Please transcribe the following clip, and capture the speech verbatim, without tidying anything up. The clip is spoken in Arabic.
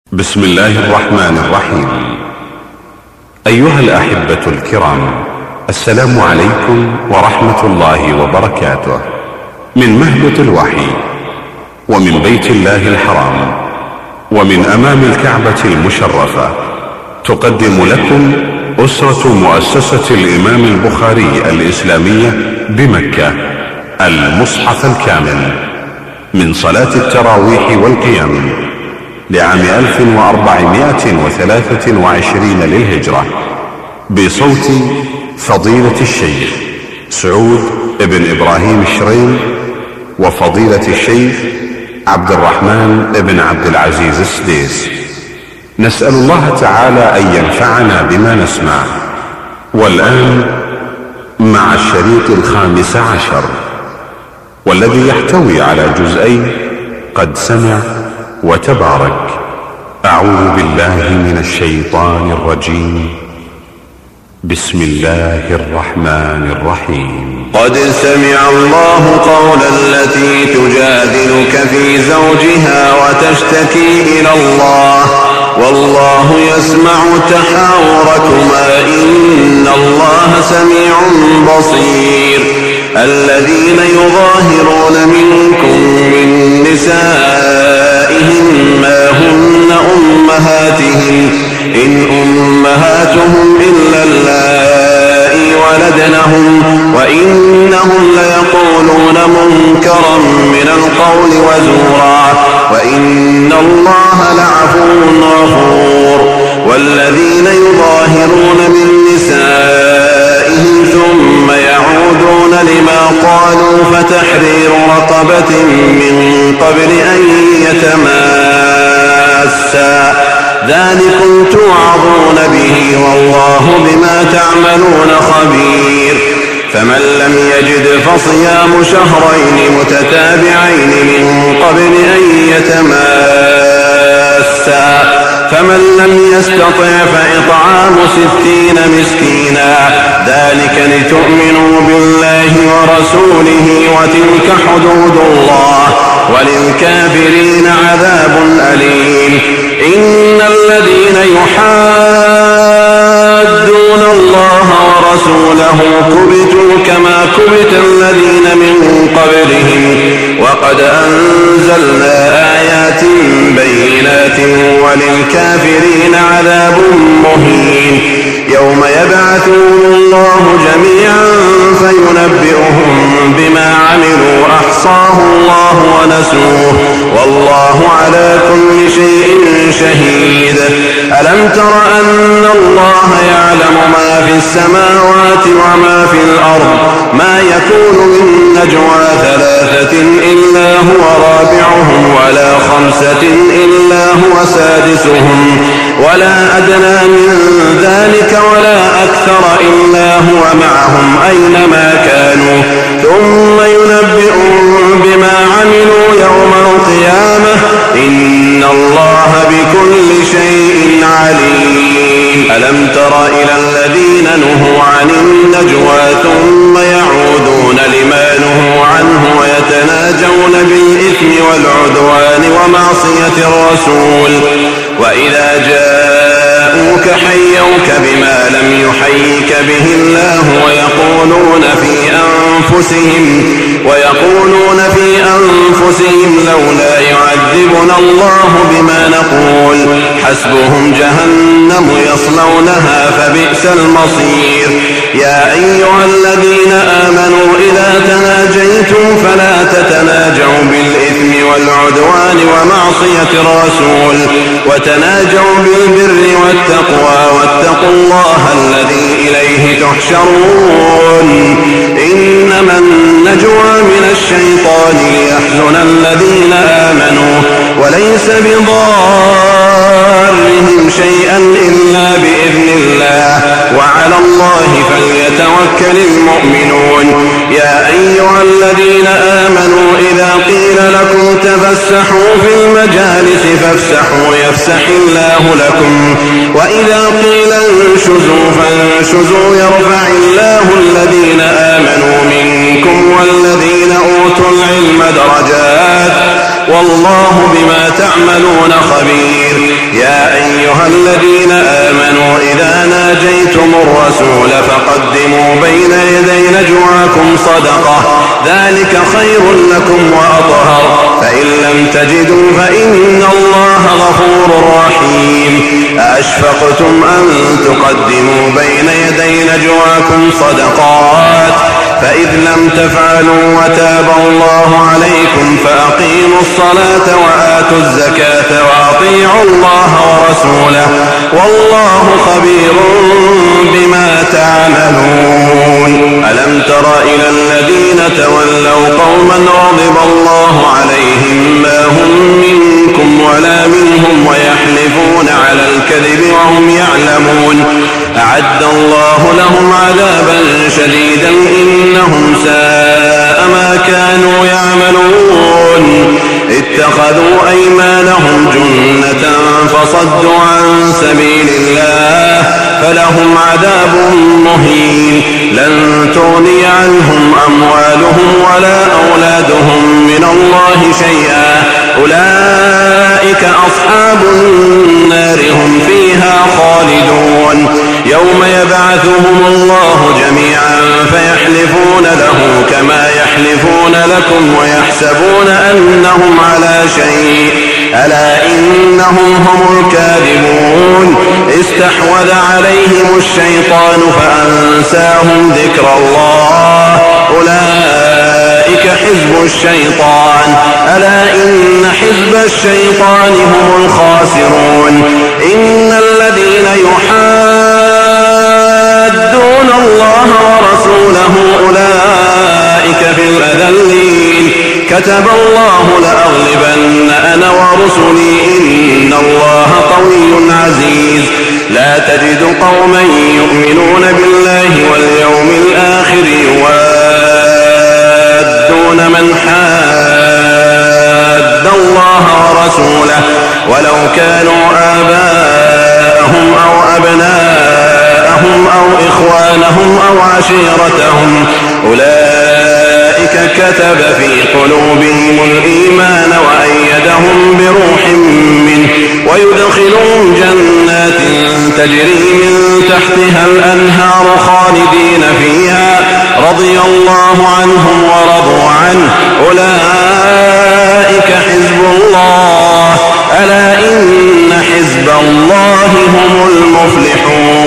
بسم الله الرحمن الرحيم. أيها الأحبة الكرام، السلام عليكم ورحمة الله وبركاته. من مهبط الوحي ومن بيت الله الحرام ومن أمام الكعبة المشرفة، تقدم لكم أسرة مؤسسة الإمام البخاري الإسلامية بمكة المصحف الكامل من صلاة التراويح والقيام لعام ألف وأربعمائة وثلاثة وعشرين للهجرة، بصوت فضيلة الشيخ سعود بن إبراهيم الشريم وفضيلة الشيخ عبد الرحمن بن عبد العزيز السديس. نسأل الله تعالى أن ينفعنا بما نسمع. والآن مع الشريط الخامس عشر، والذي يحتوي على جزئين قد سمع وتبارك. أعوذ بالله من الشيطان الرجيم. بسم الله الرحمن الرحيم. قد سمع الله قول التي تجادلك في زوجها وتشتكي إلى الله والله يسمع تحاوركما إن الله سميع بصير. الذين يظاهرون منكم من نسائهم ما هن أمهاتهم إن أمهاتهم إلا اللائي ولدنهم وإنهم ليقولون منكرا من القول وزورا وإن الله لعفو غفور. والذين يظاهرون من نسائهم ثم يعودون لما قالوا فتحرير رقبة من قبل أن يتماسا، ذلكم توعظون به والله بما تعملون خبير. فمن لم يجد فصيام شهرين متتابعين من قبل أن يتماسا، فمن لم يستطع فإطعام ستين مسكينا، ذلك لتؤمنوا بالله ورسوله وتلك حدود الله وللكافرين عذاب أليم. إن الذين يحادون الله ورسوله كبتوا كما كبت الذين من قبلهم وقد أنزلنا آيات بينات وللكافرين عذاب مهين. يوم يبعثهم الله جميعا فينبئهم بما عملوا أحصاه الله ونسوه والله على كل شيء شهيد. ألم تر أن الله يعلم ما في السماوات وما في الأرض؟ ما يكون من نجوى ثلاثة إلا هو رابعهم ولا خمسة إلا هو سادسهم ولا أدنى من ذلك ولا أكثر إلا هو معهم أينما كانوا ثم ينبئهم بما عملوا يوم القيامة إن الله بكل شيء عليم. ألم تر إلى الذين نهوا عن النجوى ثم يعودون لما نهوا عنه ويتناجون بالإثم والعدوان ومعصية الرسول وإذا جاءوك حيوك بما لم يحيك به الله ويقولون في أنفسهم ويقولون في أنفسهم لولا يعذبنا الله بما نقول حسبهم جهنم يصلونها فبئس المصير. يا أيها الذين آمنوا إذا تناجيتم فلا تتناجوا بالإثم والعدوان ومعصية الرسول وتناجوا بالبر والتقوى واتقوا الله الذي إليه تحشرون. إنما النجوى من الشيطان ليحزن الذين آمنوا وليس بضارهم شيئا إلا بإذن الله وعلى الله فليتوكل المؤمنون. يا أيها الذين آمنوا إذا قيل لكم تفسحوا في المجالس فافسحوا يفسح الله لكم وإذا قيل انشزوا فانشزوا يرفع الله الذين آمنوا منكم والذين أوتوا العلم درجات والله بما تعملون خبير. يا الذين آمنوا إذا ناجيتم الرسول فقدموا بين يدي نجواكم صدقة ذلك خير لكم وأطهر فإن لم تجدوا فإن الله غفور رحيم أأشفقتم أن تقدموا بين يدي نجواكم صدقات فإذ لم تفعلوا وتاب الله عليكم فأقيموا الصلاة وآتوا الزكاة وأطيعوا الله ورسوله والله خبير بما تعملون. ألم تر إلى الذين تولوا قوما غضب الله عليهم ما هم منكم ولا منهم ويحلفون على الكذب وهم يعلمون أعد الله لهم عذابا شديدا إنهم ساء ما كانوا يعملون. اتخذوا أيمانهم جنة فصدوا عن سبيل الله فلهم عذاب مهين لن تغني عنهم أموالهم ولا أولادهم من الله شيئا أولئك أصحاب النار هم فيها خالدون. يوم يبعثهم الله جميعا فيحلفون له كما يحلفون لكم ويحسبون أنهم على شيء ألا إنهم هم الكاذبون. استحوذ عليهم الشيطان فأنساهم ذكر الله أولئك حزب الشيطان ألا إن حزب الشيطان هم الخاسرون. إن الذين يحادون الله ورسوله أولئك في الأذلين كتب الله لأغلبن أنا ورسلي إن الله قوي عزيز. لا تجد قوما يؤمنون بالله واليوم الآخر يوادون من حاد الله ورسوله ولو كانوا آباءهم أو أبناءهم أو إخوانهم أو عشيرتهم أولئك كتب في قلوبهم الإيمان وأيدهم بروح منه ويدخلهم جنات تجري من تحتها الأنهار خالدين فيها رضي الله عنهم ورضوا عنه أولئك حزب الله ألا إن حزب الله هم المفلحون.